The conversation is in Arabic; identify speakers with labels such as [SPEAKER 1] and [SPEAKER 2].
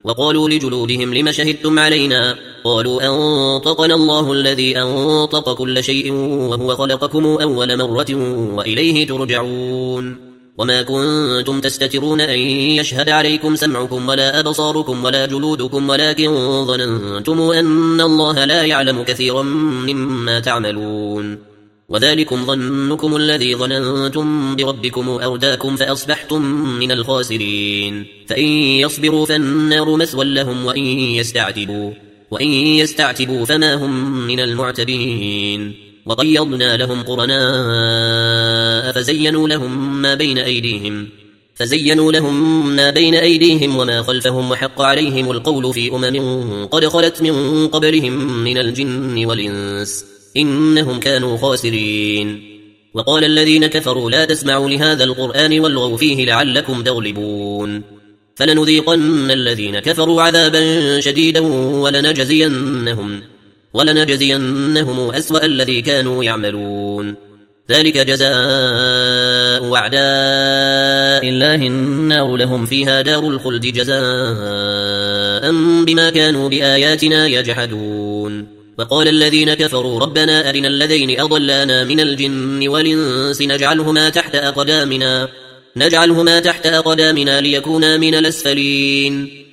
[SPEAKER 1] وقالوا لجلودهم لم شهدتم علينا؟ قالوا أنطقنا الله الذي أنطق كل شيء وهو خلقكم أول مرة وإليه ترجعون. وما كنتم تستترون أن يشهد عليكم سمعكم ولا أبصاركم ولا جلودكم ولكن ظننتم أن الله لا يعلم كثيرا مما تعملون. وذلكم ظنكم الذي ظننتم بربكم أرداكم فأصبحتم من الخاسرين. فإن يصبروا فالنار مثوى لهم وإن يستعتبوا فما هم من المعتبين. وقيضنا لهم قرناء فزينوا لهم ما بين أيديهم وما خلفهم وحق عليهم القول في قد خلت من قبلهم من الجن والإنس إنهم كانوا خاسرين. وقال الذين كفروا لا تسمعوا لهذا القرآن والغوا فيه لعلكم تغلبون. فلنذيقن الذين كفروا عذابا شديدا ولنجزينهم أسوأ الذي كانوا يعملون. ذلك جزاء أعداء الله النار لهم فيها دار الخلد جزاء بما كانوا بآياتنا يجحدون. وقال الذين كفروا ربنا أرنا الذين أضلانا من الجن والإنس نجعلهما تحت أقدامنا ليكونا من الأسفلين.